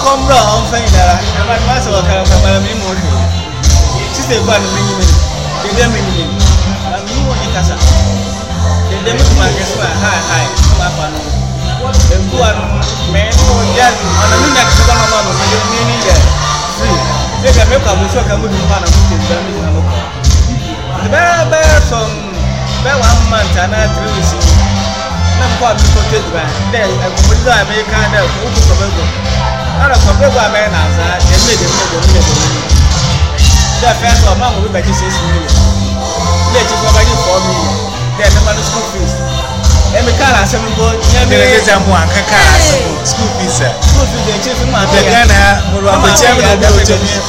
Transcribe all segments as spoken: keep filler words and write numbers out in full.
come wrong, I'm saying that I'm a master of a memory. She's the one minimum. They didn't mean I'm new on the casa. They didn't make my high, high, my panel. The one man or young on a minute to one of them, meaning that free. They can make up with so can move in one of them. The bear bear from bear one month and I threw this. I'm quite protected by them. I would not make kind of open. Not a complete man outside, they made it made it. The first one, Mamma will make it six million. Let you go back for me. Then the money school fees. And the car has seven boys. There is a one school fees. School fees, the chief man. The Ghana, Murama, Chairman, the Virginia.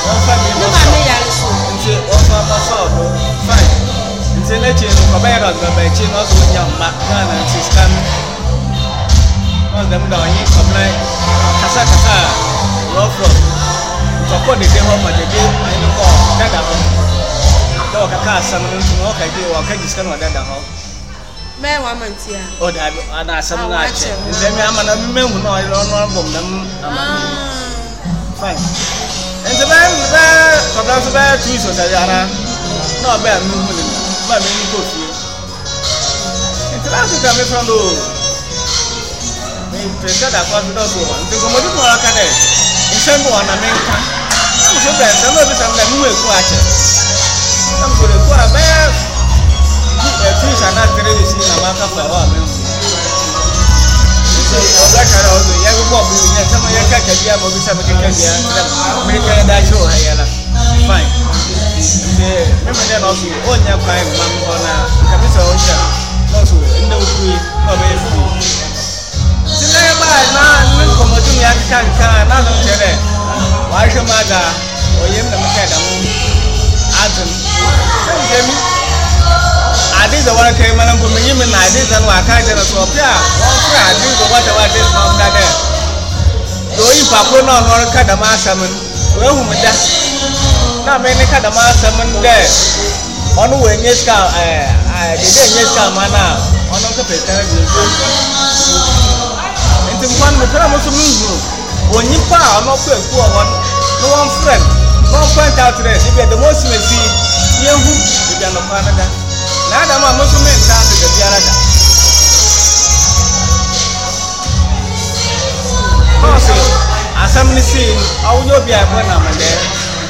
Fine. It's a legend of a bear of the Chin, also young Macana and his coming. All them down here for night. Casacasa, rough road. So, the day home at the day, I know that I'm dog a car, some of them walk I do, or can you stand on that home? May woman, dear. Oh, and I some like it. Then I'm a member who know I don't know them. Fine. And the man, for that's a bad trees was a yara. No bad movement, but many go through. It's last coming from the president of the one. The commodity for a cadet. In some one America. I'm so bad, some of us are new watchers. I'm going to go a bear. Trees are not really seen a mark of our memory. Black are also young Bobby, and some of your Kakia, Bobby Samakakia, American Dacho Hayala. Fine. Remember then also, all your fine Mamma, Camisa Ocean, also, no free, no way free. Today, now, look from a junior can not tell it. Why should Mother or Yem the Macadam? Adam, I did the one came and put me in I did and I can't tell us of ya. I did the water what is from that. So if I put on or cut a massaman, well, whom that not many cut a massaman there. On the way, yes, I didn't yes, come now. On the paper, and the one with Ramos when you found no one, no one friend, no point out there. If you're the most messy, you are the Canada. Now, I'm a Muslim down to the Canada. As I'm listening, I will not be a one of there.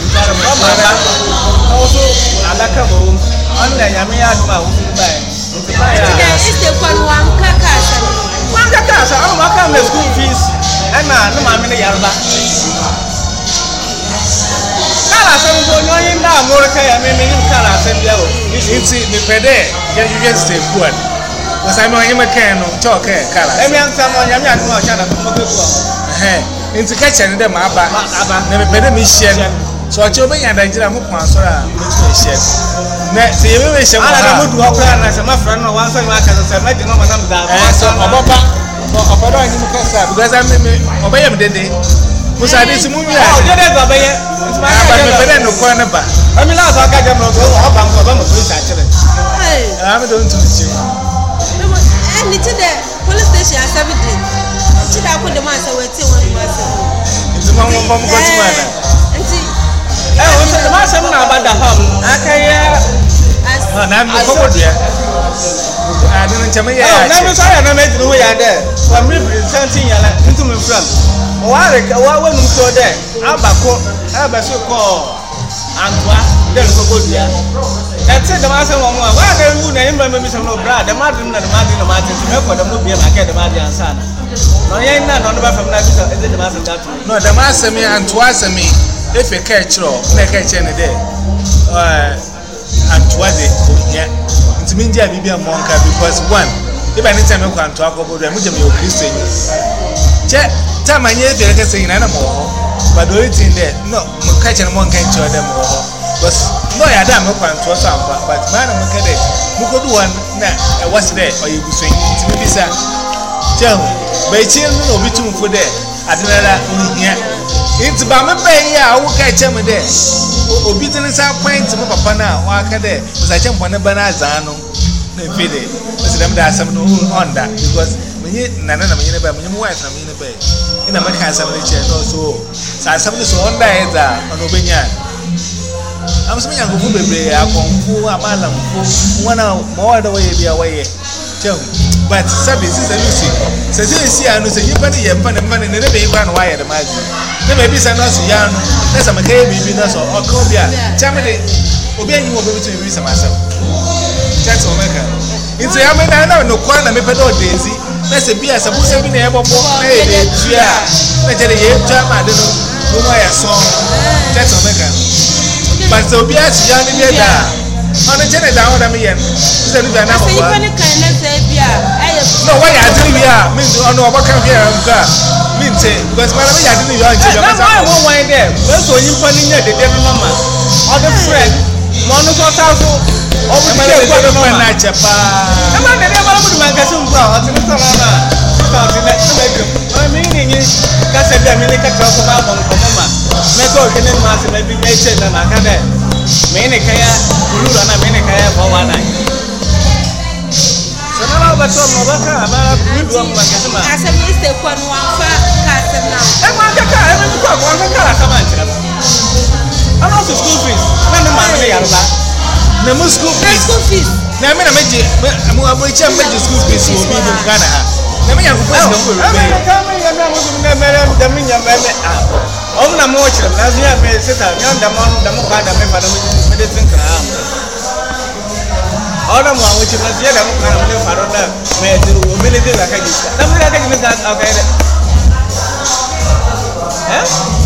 Also, I like a room. Only I may add my own bag. It's the one Kaka. One Kaka, I'm not coming to school fees. And now, no, I'm in the Yarba. Some going down more. I mean, color send you. You see, the pede, you just stay put. Because I'm on him a can of chalk color. I mean, someone you have no chance of hey, into catching them up, never better me share. So I told me and I did a move on, so I'm share. Next, you will share. I don't walk around as my friend or one thing like I said, I didn't know what I'm down. So, because I'm obey him, did they? Musa this movie. Oh, you didn't obey it. I no corner back. I mean, I got them to go up and go on the police actually. I'm going to you. And it's the police station at seventeen. Should I put the master with two one person? It's a mom from Guatemala. And see, I was the master about the home. I can hear. I'm not over there. I didn't tell me. I'm sorry, I made the way I did. For me, something into my friend. Why when you saw that? I'm back home. I'm back home. Antoine, then go go there. That's it. The master one. Why they would name me some no brad? The Martin and the Martin, the Martin, to help them to be a market, the Martin and son. No, you ain't not on the back from that. Is it the master that? No, the master me and twice me. If you catch or make a chain a day. And twice it. Yeah. It's mean, yeah, be a monk because one. If I need time, I can talk about them, which are your Christian. Check. Time I hear the saying animal, but the only thing there, no, catching a monkey to them all. But no, I don't know what to us, but man, I'm a cadet. Who could do one? I was there, or you could swing to me, sir. Tell me, by children, no, be too for there. I don't know. It's about my pay. I will catch him there. Or business are paying to my papa now, or I can there, because I jump on the banazano. Fide, Mister Them, there's some on that because. me nana na me ne ba me mu wife na me ne ba ina maka asam ne che no so sa asam ne so on da eza ono benya am so nyango fu bebe akonfu amala mfu wana mo da waye bia waye chem but sabi sisa lucy se se si anu se yipa ne yempa ne mane ne be yipa no waye de maji ne be bi sa no so ya no na sa maka bibi na so o ko bia chem de obi anyi wo be bi to bi sa masam chat o meka into ya me na na no kwa na me pedo dezi na se bia sa bu se bi na e bobo na e de tua na je de ye tua ma de no no mo ya so chat o meka but so be as young in there on a channel down on me yen say we na mo wa no why you do we are mean on no about come here nka mean say because man me ya do you on chebe ma say why why there we so yin pa ni nya de de mama all the friend mo no so ta so o bu ke kwa do na chepa e ma de de ma bu man ka so mbra o ti so mama ta ti na so be o mi ni ni ka se de mi ni ka ko ma mo ko mama me ko ke ne ma se me bi me che na na ka de me ne kaya kulura na me ne kaya ba wa na so na ba to mo ba ka ba ku du mo ba ka ma asa mi se ko no wa fa ka se na e ma ka ka e ma ko ko ka ka ka ma ntira ana so school fees na me ma me ya ba na mo school fees school fees na me na me je mo abo che me je school fees wo bi do Ghana ha na me ya ko fees ko be ka me ya na mo na me da me nya me me ah om na mo chira na zia me seta nya da mo da mo ka da me fa da me de tin kra ona mo awo chira zia da mo ka na me fa ro da me de ro me le de la ka ji da me la ka ji me ka okay eh